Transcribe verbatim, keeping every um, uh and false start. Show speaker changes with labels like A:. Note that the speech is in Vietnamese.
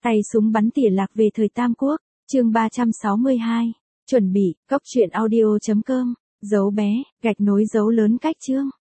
A: Tay súng bắn tỉa lạc về thời Tam Quốc, chương ba trăm sáu mươi hai. Chuẩn bị, cốc truyện audio chấm com, dấu bé, gạch nối dấu lớn cách chương.